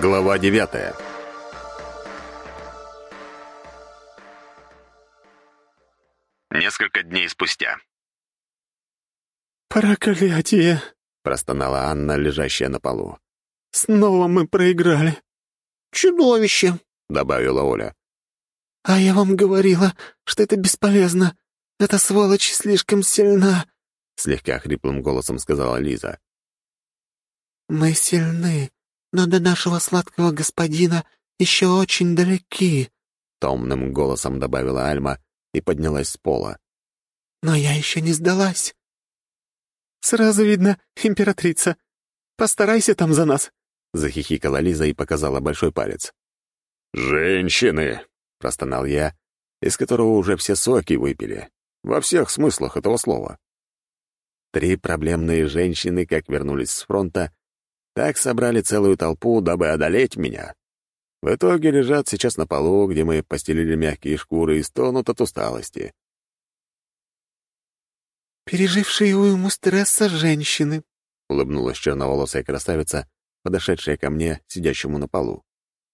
Глава 9. Несколько дней спустя. «Проклятие!» — простонала Анна, лежащая на полу. «Снова мы проиграли». «Чудовище!» — добавила Оля. «А я вам говорила, что это бесполезно. Эта сволочь слишком сильна», — слегка хриплым голосом сказала Лиза. «Мы сильны, но до нашего сладкого господина еще очень далеки», — томным голосом добавила Альма и поднялась с пола. «Но я еще не сдалась». «Сразу видно, императрица. Постарайся там за нас», — захихикала Лиза и показала большой палец. «Женщины!» — простонал я, из которого уже все соки выпили. Во всех смыслах этого слова. 3 проблемные женщины, как вернулись с фронта, так собрали целую толпу, дабы одолеть меня. В итоге лежат сейчас на полу, где мы постелили мягкие шкуры, и стонут от усталости. «Пережившие уйму стресса женщины», — улыбнулась черноволосая красавица, подошедшая ко мне, сидящему на полу.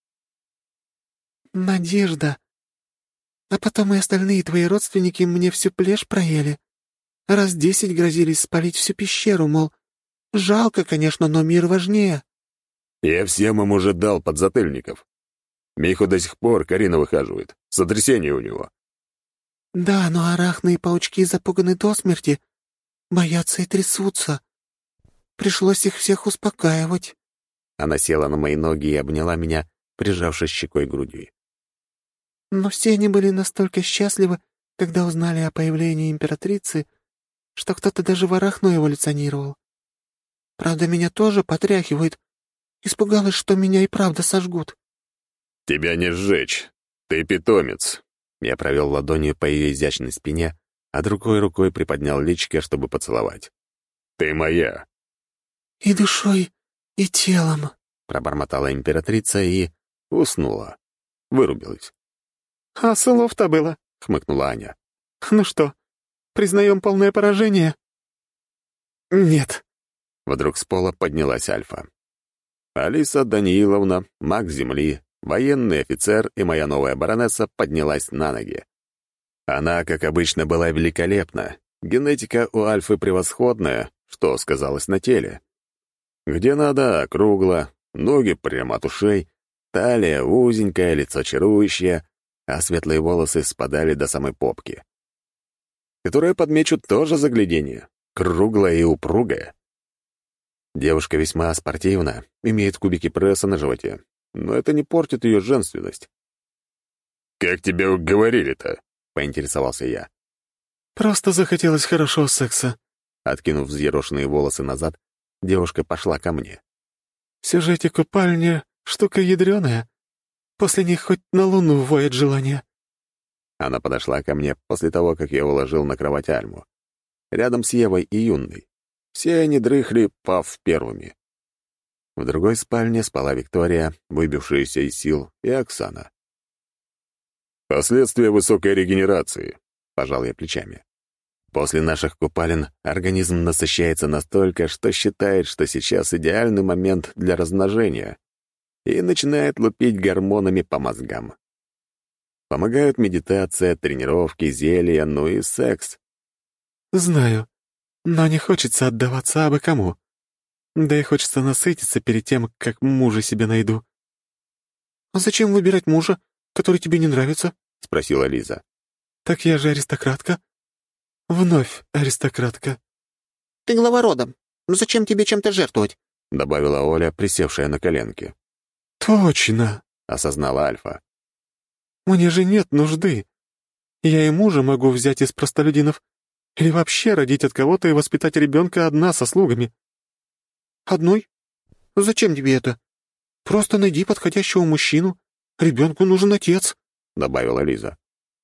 «Надежда. А потом и остальные твои родственники мне всю плешь проели. Раз 10 грозились спалить всю пещеру, мол, жалко, конечно, но мир важнее». Я всем им уже дал подзатыльников. Миху до сих пор Карина выхаживает. Сотрясение у него. «Да, но арахны и паучки запуганы до смерти, боятся и трясутся. Пришлось их всех успокаивать». Она села на мои ноги и обняла меня, прижавшись щекой к груди. «Но все они были настолько счастливы, когда узнали о появлении императрицы, что кто-то даже в арахну эволюционировал. Правда, меня тоже потряхивает. Испугалась, что меня и правда сожгут». Тебя не сжечь. Ты питомец. Я провел ладонью по ее изящной спине, а другой рукой приподнял личико, чтобы поцеловать. Ты моя. «И душой, и телом», — пробормотала императрица и уснула. Вырубилась. «А слов-то было», — хмыкнула Аня. «Ну что, признаем полное поражение?» «Нет». Вдруг с пола поднялась Альфа. Алиса Данииловна, маг Земли, военный офицер и моя новая баронесса поднялась на ноги. Она, как обычно, была великолепна. Генетика у Альфы превосходная, что сказалось на теле. Где надо — округло, ноги прямо от ушей, талия узенькая, лицо чарующее, а светлые волосы спадали до самой попки. Которое, подмечу, тоже загляденье, круглая и упругая. Девушка весьма спортивна, имеет кубики пресса на животе, но это не портит ее женственность. «Как тебя уговорили-то?» — поинтересовался я. «Просто захотелось хорошего секса». Откинув взъерошенные волосы назад, девушка пошла ко мне. «В сюжете купальня — штука ядреная. После них хоть на луну воет желание». Она подошла ко мне после того, как я уложил на кровать Альму. Рядом с Евой и Юнной. Все они дрыхли, пав первыми. В другой спальне спала Виктория, выбившаяся из сил, и Оксана. «Последствия высокой регенерации», — пожал я плечами. После наших купалин организм насыщается настолько, что считает, что сейчас идеальный момент для размножения, и начинает лупить гормонами по мозгам. Помогают медитация, тренировки, зелья, ну и секс. «Знаю, но не хочется отдаваться абы кому. Да и хочется насытиться перед тем, как мужа себе найду». «А зачем выбирать мужа, который тебе не нравится?» — спросила Лиза. «Так я же аристократка. Вновь аристократка». «Ты глава рода. Зачем тебе чем-то жертвовать?» — добавила Оля, присевшая на коленки. «Точно!» — осознала Альфа. «Мне же нет нужды. Я и мужа могу взять из простолюдинов или вообще родить от кого-то и воспитать ребенка одна со слугами». «Одной? Зачем тебе это? Просто найди подходящего мужчину. Ребенку нужен отец», — добавила Лиза.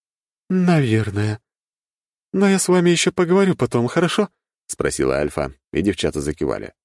«Наверное. Но я с вами еще поговорю потом, хорошо?» — спросила Альфа, и девчата закивали.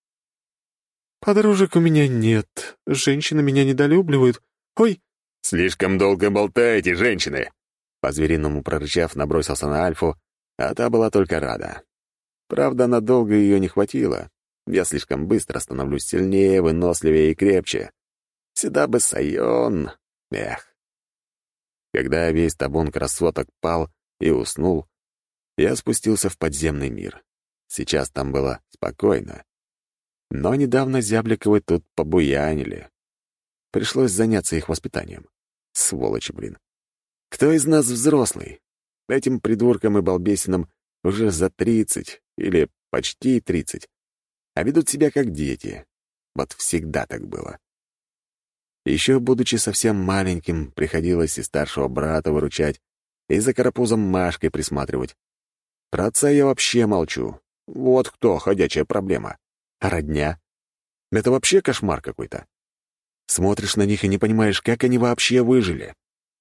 «Подружек у меня нет. Женщины меня недолюбливают. Ой!» «Слишком долго болтаете, женщины!» По-звериному прорычав, набросился на Альфу, а та была только рада. Правда, надолго ее не хватило. Я слишком быстро становлюсь сильнее, выносливее и крепче. Сюда бы Сайон. Эх. Когда весь табун красоток пал и уснул, я спустился в подземный мир. Сейчас там было спокойно. Но недавно Зябликовы тут побуянили. Пришлось заняться их воспитанием. Сволочи, блин. Кто из нас взрослый? Этим придуркам и балбесинам уже за 30 или почти 30, а ведут себя как дети. Вот всегда так было. Еще, будучи совсем маленьким, приходилось и старшего брата выручать, и за карапузом Машкой присматривать. Про отца я вообще молчу. Вот кто ходячая проблема. А родня? Это вообще кошмар какой-то. Смотришь на них и не понимаешь, как они вообще выжили.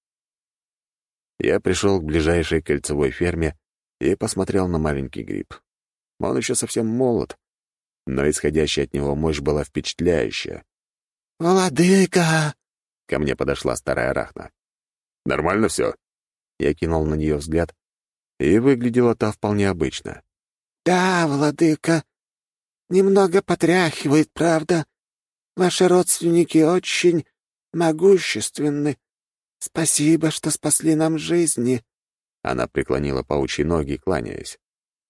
Я пришел к ближайшей кольцевой ферме и посмотрел на маленький гриб. Он еще совсем молод, но исходящая от него мощь была впечатляющая. «Владыка!» — ко мне подошла старая арахна. «Нормально все?» Я кинул на нее взгляд, и выглядела та вполне обычно. «Да, владыка. Немного потряхивает, правда. Ваши родственники очень могущественны. Спасибо, что спасли нам жизни». Она преклонила паучьи ноги, кланяясь.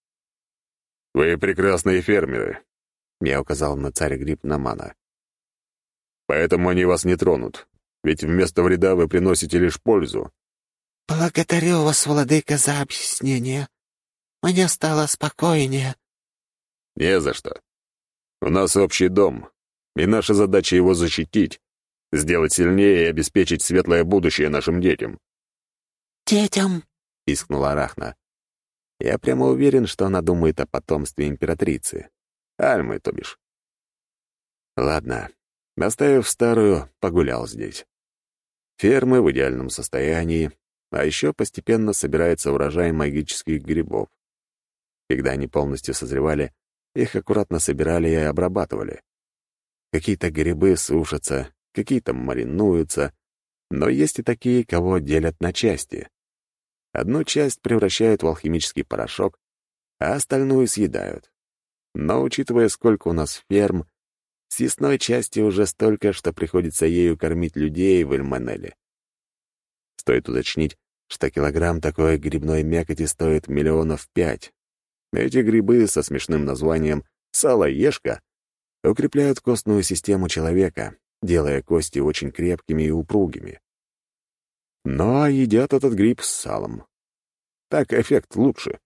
«Вы прекрасные фермеры», — я указал на царь гриб Намана. «Поэтому они вас не тронут, ведь вместо вреда вы приносите лишь пользу». «Благодарю вас, владыка, за объяснение. Мне стало спокойнее». «Не за что. У нас общий дом, и наша задача его защитить, сделать сильнее и обеспечить светлое будущее нашим детям». «Детям!» — пискнула Арахна. Я прямо уверен, что она думает о потомстве императрицы. Альмы, то бишь. Ладно, оставив старую, погулял здесь. Фермы в идеальном состоянии, а еще постепенно собирается урожай магических грибов. Когда они полностью созревали, их аккуратно собирали и обрабатывали. Какие-то грибы сушатся, какие-то маринуются, но есть и такие, кого делят на части. Одну часть превращают в алхимический порошок, а остальную съедают. Но, учитывая, сколько у нас ферм, съестной части уже столько, что приходится ею кормить людей в Эльманеле. Стоит уточнить, что килограмм такой грибной мякоти стоит 5 миллионов. Эти грибы со смешным названием «салоежка» укрепляют костную систему человека, делая кости очень крепкими и упругими. Но едят этот гриб с салом. Так эффект лучше.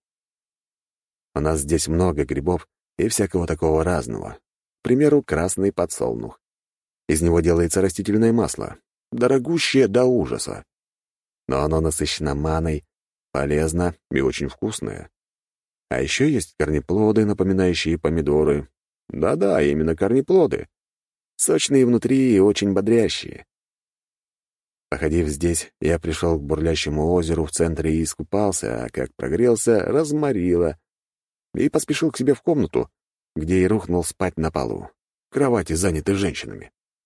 У нас здесь много грибов и всякого такого разного. К примеру, красный подсолнух. Из него делается растительное масло, дорогущее до ужаса. Но оно насыщено маной, полезно и очень вкусное. А еще есть корнеплоды, напоминающие помидоры. Да-да, именно корнеплоды. Сочные внутри и очень бодрящие. Походив здесь, я пришел к бурлящему озеру в центре и искупался, а как прогрелся, разморило. И поспешил к себе в комнату, где и рухнул спать на полу. Кровати заняты женщинами.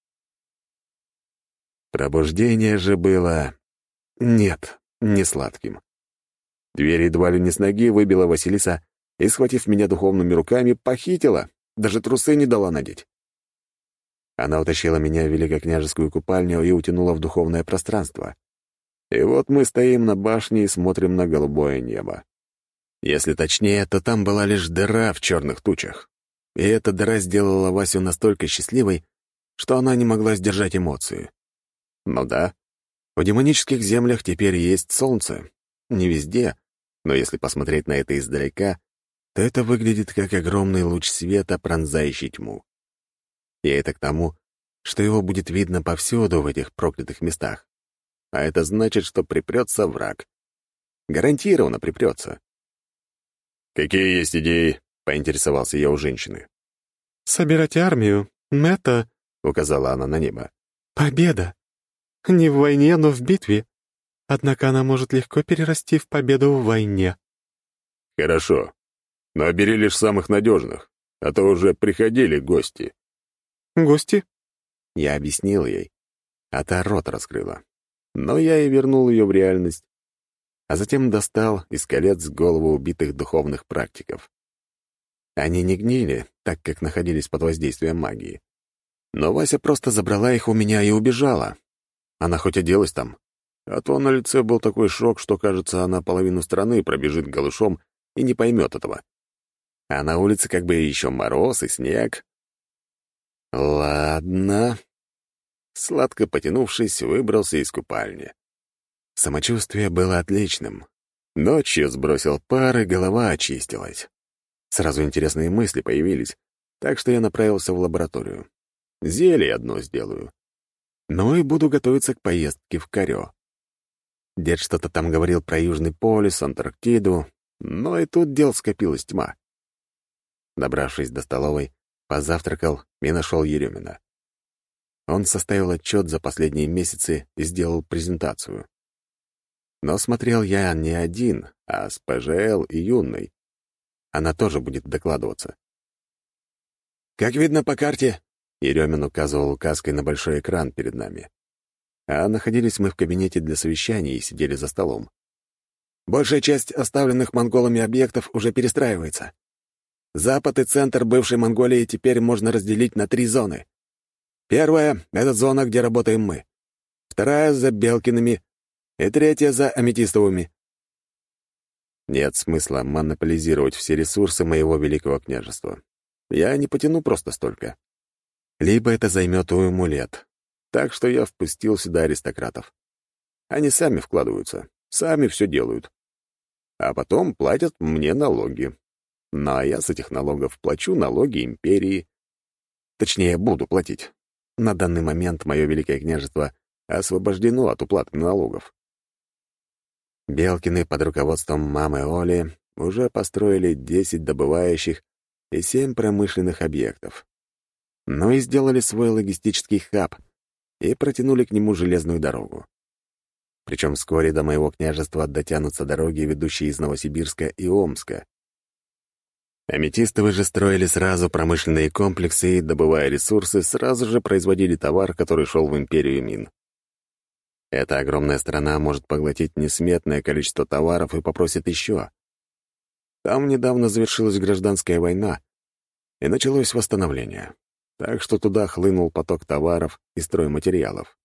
Пробуждение же было... Нет, не сладким. Дверь едва ли не с ноги выбила Василиса и, схватив меня духовными руками, похитила, даже трусы не дала надеть. Она утащила меня в великокняжескую купальню и утянула в духовное пространство. И вот мы стоим на башне и смотрим на голубое небо. Если точнее, то там была лишь дыра в черных тучах. И эта дыра сделала Васю настолько счастливой, что она не могла сдержать эмоции. Ну да, в демонических землях теперь есть солнце. Не везде, но если посмотреть на это издалека, то это выглядит как огромный луч света, пронзающий тьму. И это к тому, что его будет видно повсюду в этих проклятых местах. А это значит, что припрется враг. Гарантированно припрется. «Какие есть идеи?» — поинтересовался я у женщины. «Собирать армию — это...» — указала она на небо. «Победа. Не в войне, но в битве. Однако она может легко перерасти в победу в войне». «Хорошо. Но бери лишь самых надежных, а то уже приходили гости». «Гости?» Я объяснил ей, а та рот раскрыла. Но я и вернул ее в реальность, а затем достал из колец голову убитых духовных практиков. Они не гнили, так как находились под воздействием магии. Но Вася просто забрала их у меня и убежала. Она хоть оделась там, а то на лице был такой шок, что, кажется, она половину страны пробежит голышом и не поймет этого. А на улице как бы еще мороз и снег. Ладно. Сладко потянувшись, выбрался из купальни. Самочувствие было отличным. Ночью сбросил пар, и голова очистилась. Сразу интересные мысли появились, так что я направился в лабораторию. Зелье одно сделаю. Ну и буду готовиться к поездке в Карё. Дед что-то там говорил про Южный полюс, Антарктиду, но и тут дел скопилась тьма. Добравшись до столовой, позавтракал и нашел Еремина. Он составил отчет за последние месяцы и сделал презентацию. Но смотрел я не один, а с ПЖЛ и Юной. Она тоже будет докладываться. «Как видно по карте», — Еремин указывал указкой на большой экран перед нами. А находились мы в кабинете для совещаний и сидели за столом. «Большая часть оставленных монголами объектов уже перестраивается. Запад и центр бывшей Монголии теперь можно разделить на 3 зоны. Первая — это зона, где работаем мы. Вторая — за Белкиными. И третья — за Аметистовыми. Нет смысла монополизировать все ресурсы моего великого княжества. Я не потяну просто столько. Либо это займет уйму лет. Так что я впустил сюда аристократов. Они сами вкладываются, сами все делают. А потом платят мне налоги. Ну, а я с этих налогов плачу налоги империи. Точнее, буду платить. На данный момент мое великое княжество освобождено от уплаты налогов. Белкины под руководством мамы Оли уже построили 10 добывающих и 7 промышленных объектов. Ну и сделали свой логистический хаб и протянули к нему железную дорогу. Причем вскоре до моего княжества дотянутся дороги, ведущие из Новосибирска и Омска. Аметистовы же строили сразу промышленные комплексы и, добывая ресурсы, сразу же производили товар, который шел в империю Мин. Эта огромная страна может поглотить несметное количество товаров и попросит еще. Там недавно завершилась гражданская война, и началось восстановление. Так что туда хлынул поток товаров и стройматериалов.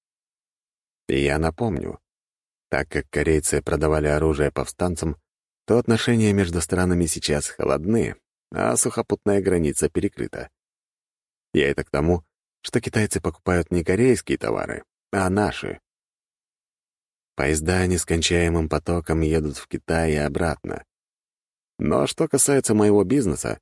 И я напомню, так как корейцы продавали оружие повстанцам, то отношения между странами сейчас холодны, а сухопутная граница перекрыта. Я это к тому, что китайцы покупают не корейские товары, а наши. Поезда нескончаемым потоком едут в Китай и обратно. Но что касается моего бизнеса,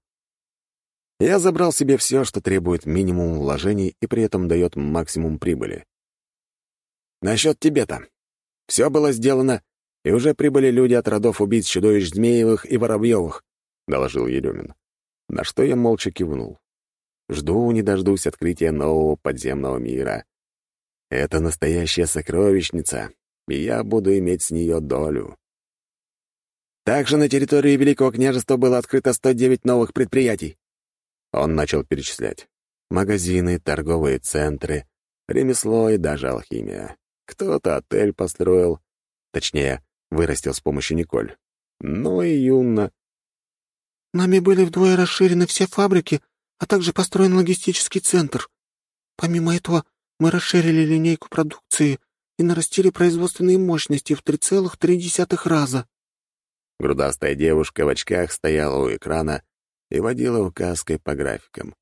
я забрал себе все, что требует минимум вложений и при этом дает максимум прибыли. Насчет Тибета. Все было сделано, и уже прибыли люди от родов убийц чудовищ Змеевых и Воробьевых, — доложил Еремин. На что я молча кивнул. Жду не дождусь открытия нового подземного мира. Это настоящая сокровищница, и я буду иметь с нее долю. Также на территории Великого княжества было открыто 109 новых предприятий. Он начал перечислять. Магазины, торговые центры, ремесло и даже алхимия. Кто-то отель построил, точнее, вырастил с помощью Николь. Ну и Юнна. Нами были вдвое расширены все фабрики, а также построен логистический центр. Помимо этого, мы расширили линейку продукции и нарастили производственные мощности в 3,3 раза. Грудастая девушка в очках стояла у экрана и водила указкой по графикам.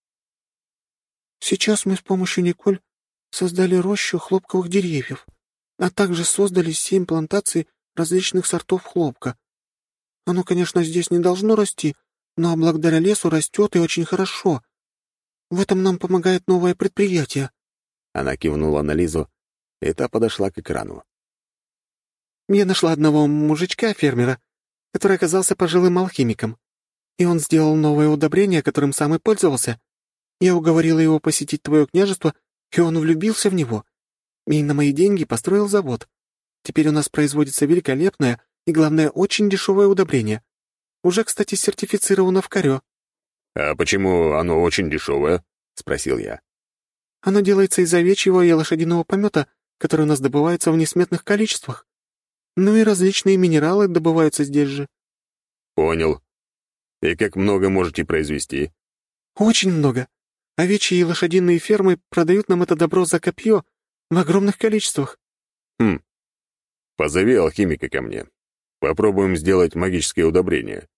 Сейчас мы с помощью Николь создали рощу хлопковых деревьев, а также создали 7 плантаций различных сортов хлопка. Оно, конечно, здесь не должно расти, но благодаря лесу растет и очень хорошо. В этом нам помогает новое предприятие. Она кивнула на Лизу, и та подошла к экрану. Я нашла одного мужичка-фермера, который оказался пожилым алхимиком, и он сделал новое удобрение, которым сам и пользовался. Я уговорила его посетить твое княжество, и он влюбился в него. И на мои деньги построил завод. Теперь у нас производится великолепное и, главное, очень дешевое удобрение. Уже, кстати, сертифицировано в Карё. «А почему оно очень дешевое?» — спросил я. Оно делается из овечьего и лошадиного помета, который у нас добывается в несметных количествах. Ну и различные минералы добываются здесь же». «Понял. И как много можете произвести?» «Очень много. Овечьи и лошадиные фермы продают нам это добро за копье в огромных количествах». «Хм. Позови алхимика ко мне. Попробуем сделать магические удобрения».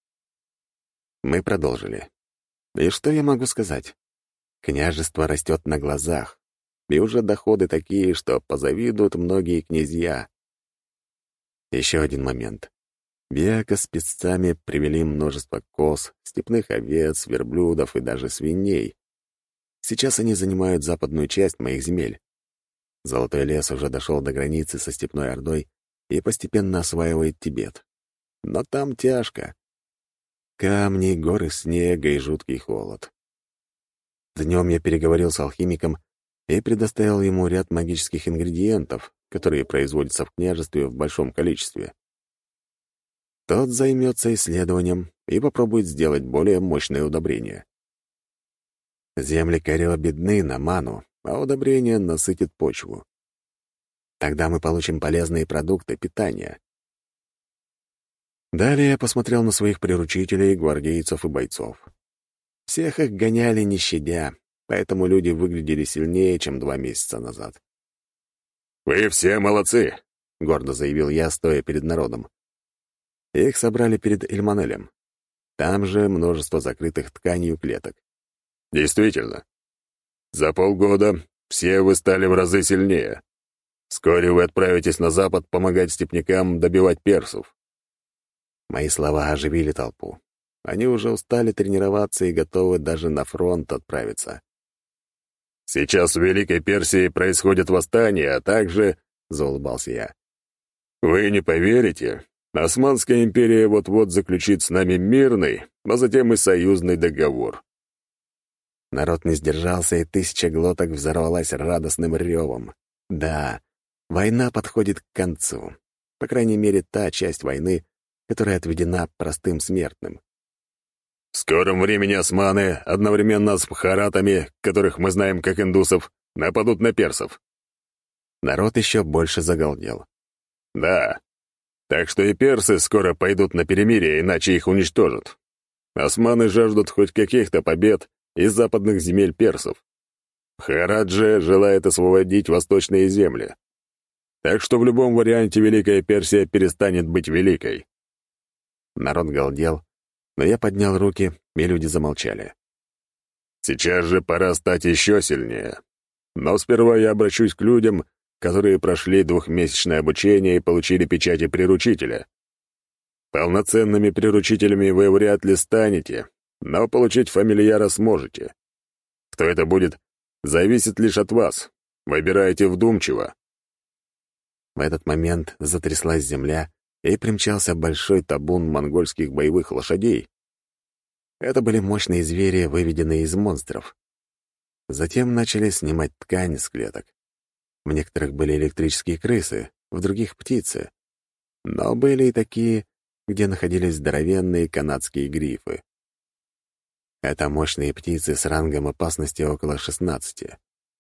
Мы продолжили. И что я могу сказать? Княжество растет на глазах, и уже доходы такие, что позавидуют многие князья. Еще один момент. Беака с песцами привели множество коз, степных овец, верблюдов и даже свиней. Сейчас они занимают западную часть моих земель. Золотой лес уже дошел до границы со Степной Ордой и постепенно осваивает Тибет. Но там тяжко. Камни, горы снега и жуткий холод. Днем я переговорил с алхимиком и предоставил ему ряд магических ингредиентов, которые производятся в княжестве в большом количестве. Тот займется исследованием и попробует сделать более мощное удобрение. Земли Карио бедны на ману, а удобрение насытит почву. Тогда мы получим полезные продукты питания. Далее я посмотрел на своих приручителей, гвардейцев и бойцов. Всех их гоняли не щадя, поэтому люди выглядели сильнее, чем 2 месяца назад. «Вы все молодцы!» — гордо заявил я, стоя перед народом. Их собрали перед Эльманелем. Там же множество закрытых тканью клеток. «Действительно. За полгода все вы стали в разы сильнее. Вскоре вы отправитесь на запад помогать степнякам добивать персов». Мои слова оживили толпу. Они уже устали тренироваться и готовы даже на фронт отправиться. «Сейчас в Великой Персии происходит восстание, а также...» — заулыбался я. «Вы не поверите, Османская империя вот-вот заключит с нами мирный, а затем и союзный договор». Народ не сдержался, и 1000 глоток взорвалась радостным ревом. Да, война подходит к концу. По крайней мере, та часть войны, которая отведена простым смертным. «В скором времени османы, одновременно с бхаратами, которых мы знаем как индусов, нападут на персов». Народ еще больше загалдел. «Да, так что и персы скоро пойдут на перемирие, иначе их уничтожат. Османы жаждут хоть каких-то побед из западных земель персов. Бхарат же желает освободить восточные земли. Так что в любом варианте Великая Персия перестанет быть великой». Народ галдел, но я поднял руки, и люди замолчали. «Сейчас же пора стать еще сильнее. Но сперва я обращусь к людям, которые прошли 2-месячное обучение и получили печати приручителя. Полноценными приручителями вы вряд ли станете, но получить фамильяра сможете. Кто это будет, зависит лишь от вас. Выбирайте вдумчиво». В этот момент затряслась земля, и примчался большой табун монгольских боевых лошадей. Это были мощные звери, выведенные из монстров. Затем начали снимать ткань с клеток. В некоторых были электрические крысы, в других — птицы. Но были и такие, где находились здоровенные канадские грифы. Это мощные птицы с рангом опасности около 16.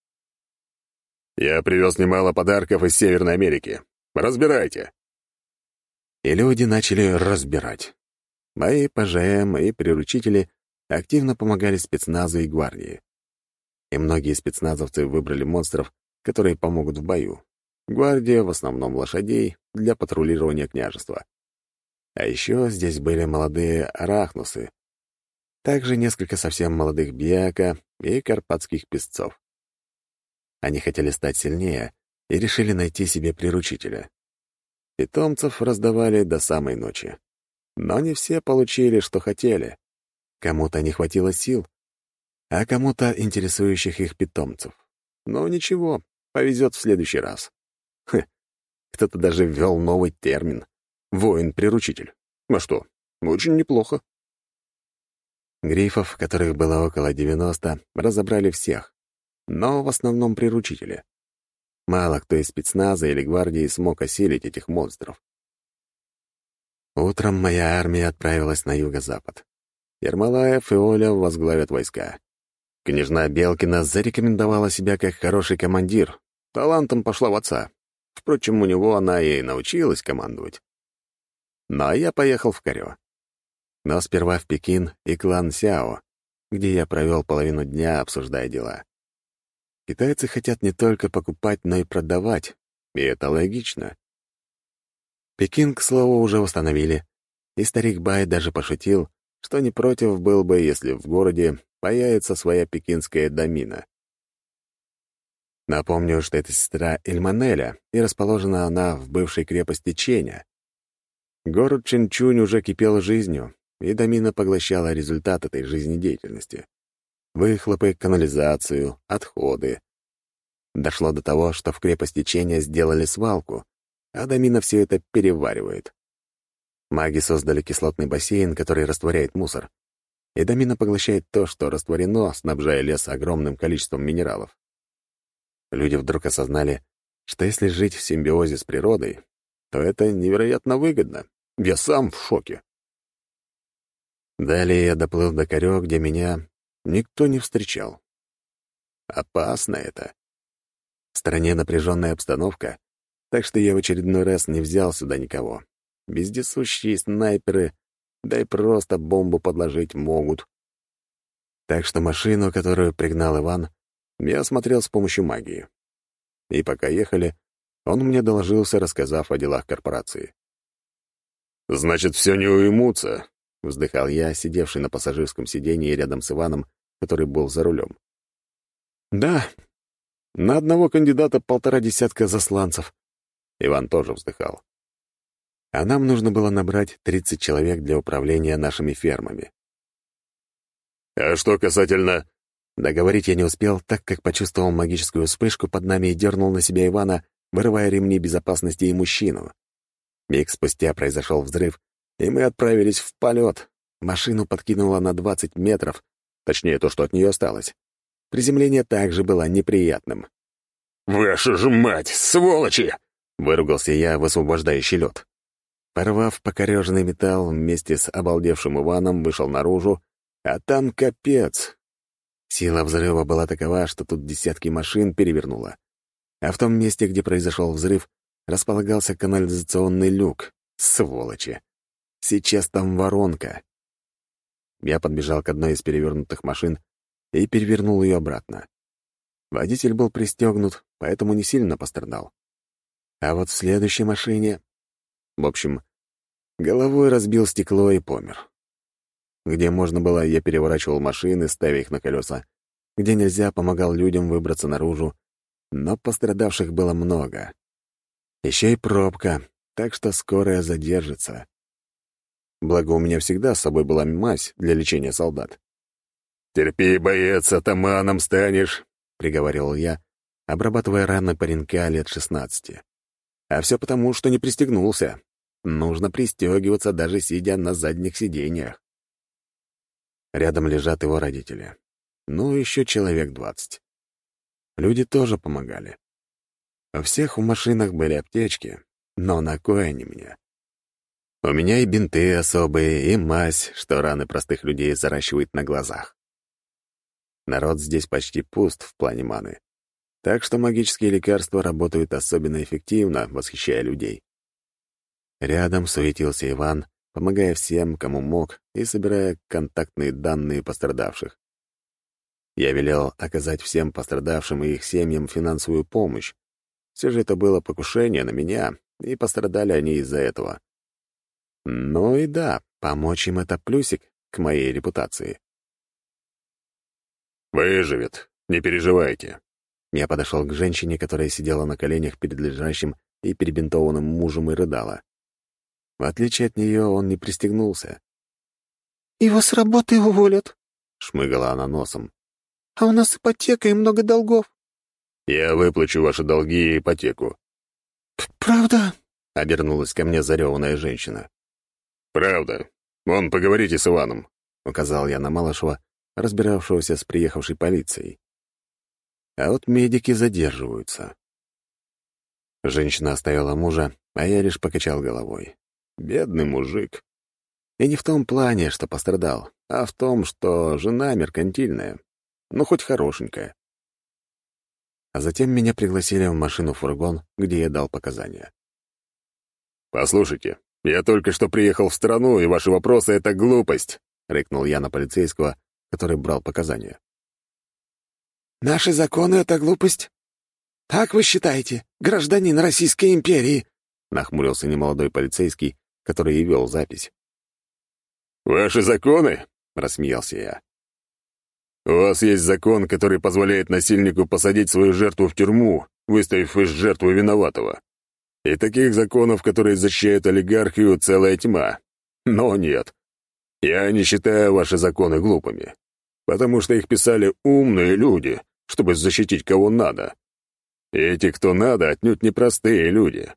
«Я привез немало подарков из Северной Америки. Разбирайте». И люди начали разбирать. Мои ПЖМ и приручители активно помогали спецназу и гвардии. И многие спецназовцы выбрали монстров, которые помогут в бою. Гвардия, в основном лошадей, для патрулирования княжества. А еще здесь были молодые арахнусы. Также несколько совсем молодых бьяка и карпатских песцов. Они хотели стать сильнее и решили найти себе приручителя. Питомцев раздавали до самой ночи. Но не все получили, что хотели. Кому-то не хватило сил, а кому-то интересующих их питомцев. Но ничего, повезет в следующий раз. Кто-то даже ввел новый термин — воин-приручитель. А что, очень неплохо. Грифов, которых было около 90, разобрали всех, но в основном приручители. Мало кто из спецназа или гвардии смог осилить этих монстров. Утром моя армия отправилась на юго-запад. Ермолаев и Оля возглавят войска. Княжна Белкина зарекомендовала себя как хороший командир. Талантом пошла в отца. Впрочем, у него она и научилась командовать. Ну а я поехал в Карё. Но сперва в Пекин и клан Сяо, где я провел половину дня, обсуждая дела. Китайцы хотят не только покупать, но и продавать, и это логично. Пекин, к слову, уже установили, и старик Бай даже пошутил, что не против был бы, если в городе появится своя пекинская домина. Напомню, что это сестра Эльманеля, и расположена она в бывшей крепости Ченя. Город Чэньчунь уже кипел жизнью, и домина поглощала результат этой жизнедеятельности. Выхлопы, канализацию, отходы. Дошло до того, что в крепости Ченя сделали свалку, а домина все это переваривает. Маги создали кислотный бассейн, который растворяет мусор, и домина поглощает то, что растворено, снабжая лес огромным количеством минералов. Люди вдруг осознали, что если жить в симбиозе с природой, то это невероятно выгодно. Я сам в шоке. Далее я доплыл до Корё, где меня никто не встречал. Опасно это. В стране напряженная обстановка, так что я в очередной раз не взял сюда никого. Вездесущие снайперы, да и просто бомбу подложить могут. Так что машину, которую пригнал Иван, я осмотрел с помощью магии. И пока ехали, он мне доложился, рассказав о делах корпорации. «Значит, все не уймутся», — вздыхал я, сидевший на пассажирском сиденье рядом с Иваном, который был за рулем. «Да, на одного кандидата 1,5 десятка засланцев». Иван тоже вздыхал. А нам нужно было набрать 30 человек для управления нашими фермами. «А что касательно...» Договорить я не успел, так как почувствовал магическую вспышку под нами и дернул на себя Ивана, вырывая ремни безопасности и мужчину. Миг спустя произошел взрыв, и мы отправились в полет. Машину подкинуло на 20 метров, точнее, то, что от нее осталось. Приземление также было неприятным. «Ваша же мать, сволочи!» — выругался я, высвобождающий лед. Порвав покореженный металл, вместе с обалдевшим Иваном вышел наружу, а там капец. Сила взрыва была такова, что тут десятки машин перевернуло. А в том месте, где произошел взрыв, располагался канализационный люк. Сволочи! Сейчас там воронка. Я подбежал к одной из перевернутых машин и перевернул ее обратно. Водитель был пристегнут, поэтому не сильно пострадал. А вот в следующей машине... В общем, головой разбил стекло и помер. Где можно было, я переворачивал машины, ставя их на колеса. Где нельзя, помогал людям выбраться наружу. Но пострадавших было много. Еще и пробка, так что скорая задержится. Благо, у меня всегда с собой была мазь для лечения солдат. «Терпи, боец, атаманом станешь», — приговаривал я, обрабатывая раны паренька лет 16. А все потому, что не пристегнулся. Нужно пристегиваться, даже сидя на задних сиденьях. Рядом лежат его родители. Ну, еще человек 20. Люди тоже помогали. У всех в машинах были аптечки, но на кой они мне? У меня и бинты особые, и мазь, что раны простых людей заращивает на глазах. Народ здесь почти пуст в плане маны, так что магические лекарства работают особенно эффективно, восхищая людей. Рядом суетился Иван, помогая всем, кому мог, и собирая контактные данные пострадавших. Я велел оказать всем пострадавшим и их семьям финансовую помощь. Все же это было покушение на меня, и пострадали они из-за этого. Ну и да, помочь им — это плюсик к моей репутации. «Выживет, не переживайте». Я подошел к женщине, которая сидела на коленях перед лежащим и перебинтованным мужем и рыдала. В отличие от нее, он не пристегнулся. «Его с работы уволят», — шмыгала она носом. «а у нас ипотека и много долгов». «Я выплачу ваши долги и ипотеку». «Правда?» — обернулась ко мне зареванная женщина. «Правда. Вон, поговорите с Иваном», — указал я на Малышева, разбиравшегося с приехавшей полицией. А вот медики задерживаются. Женщина оставила мужа, а я лишь покачал головой. Бедный мужик. И не в том плане, что пострадал, а в том, что жена меркантильная, но хоть хорошенькая. А затем меня пригласили в машину-фургон, где я дал показания. «Послушайте, я только что приехал в страну, и ваши вопросы — это глупость», — рыкнул я на полицейского, который брал показания. «Наши законы — это глупость? Так вы считаете, гражданин Российской империи?» — нахмурился немолодой полицейский, который и вел запись. «Ваши законы?» — рассмеялся я. «У вас есть закон, который позволяет насильнику посадить свою жертву в тюрьму, выставив из жертвы виноватого. И таких законов, которые защищают олигархию, целая тьма. Но нет. Я не считаю ваши законы глупыми, потому что их писали умные люди, чтобы защитить кого надо. И эти, кто надо, отнюдь непростые люди».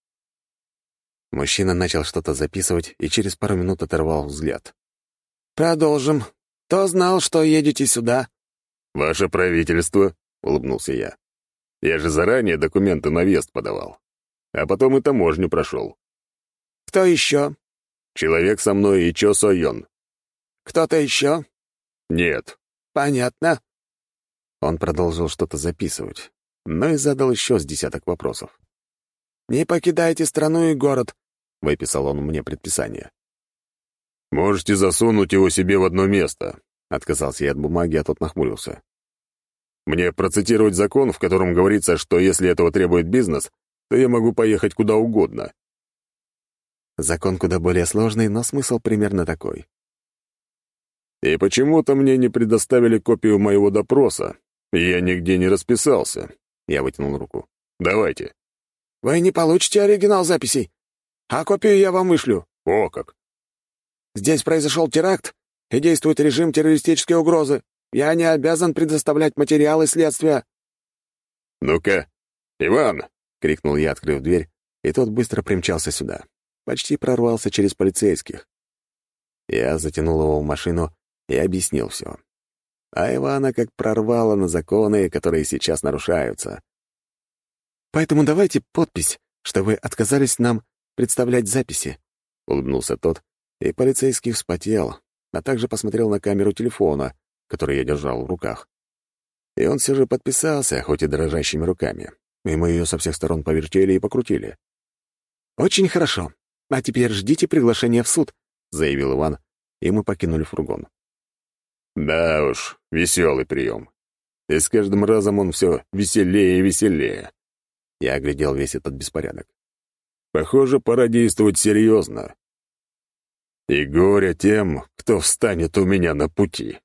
Мужчина начал что-то записывать и через пару минут оторвал взгляд. «Продолжим. Кто знал, что едете сюда?» «Ваше правительство», — улыбнулся я. «Я же заранее документы на въезд подавал. А потом и таможню прошел. «Кто еще?» Человек со мной и Чо Сойон». «Кто-то еще?» «Нет». «Понятно». Он продолжил что-то записывать, но и задал еще с десяток вопросов. «Не покидайте страну и город», — выписал он мне предписание. «Можете засунуть его себе в одно место», — Отказался я от бумаги, а тот нахмурился. «Мне процитировать закон, в котором говорится, что если этого требует бизнес, то я могу поехать куда угодно». Закон куда более сложный, но смысл примерно такой. «И почему-то мне не предоставили копию моего допроса, и я нигде не расписался». Я вытянул руку. «Давайте». «Вы не получите оригинал записей, а копию я вам вышлю». «О как!» «Здесь произошел теракт, и действует режим террористической угрозы. Я не обязан предоставлять материалы следствия». «Ну-ка, Иван!» — крикнул я, открыв дверь, и тот быстро примчался сюда. Почти прорвался через полицейских. Я затянул его в машину и объяснил все. А Ивана как прорвало на законы, которые сейчас нарушаются. «Поэтому давайте подпись, что вы отказались нам представлять записи», — улыбнулся тот, и полицейский вспотел, а также посмотрел на камеру телефона, который я держал в руках. И он все же подписался, хоть и дрожащими руками, и мы ее со всех сторон повертели и покрутили. «Очень хорошо. А теперь ждите приглашения в суд», — заявил Иван, и мы покинули фургон. Да уж, веселый прием. И с каждым разом он все веселее и веселее. Я оглядел весь этот беспорядок. Похоже, пора действовать серьезно. И горе тем, кто встанет у меня на пути.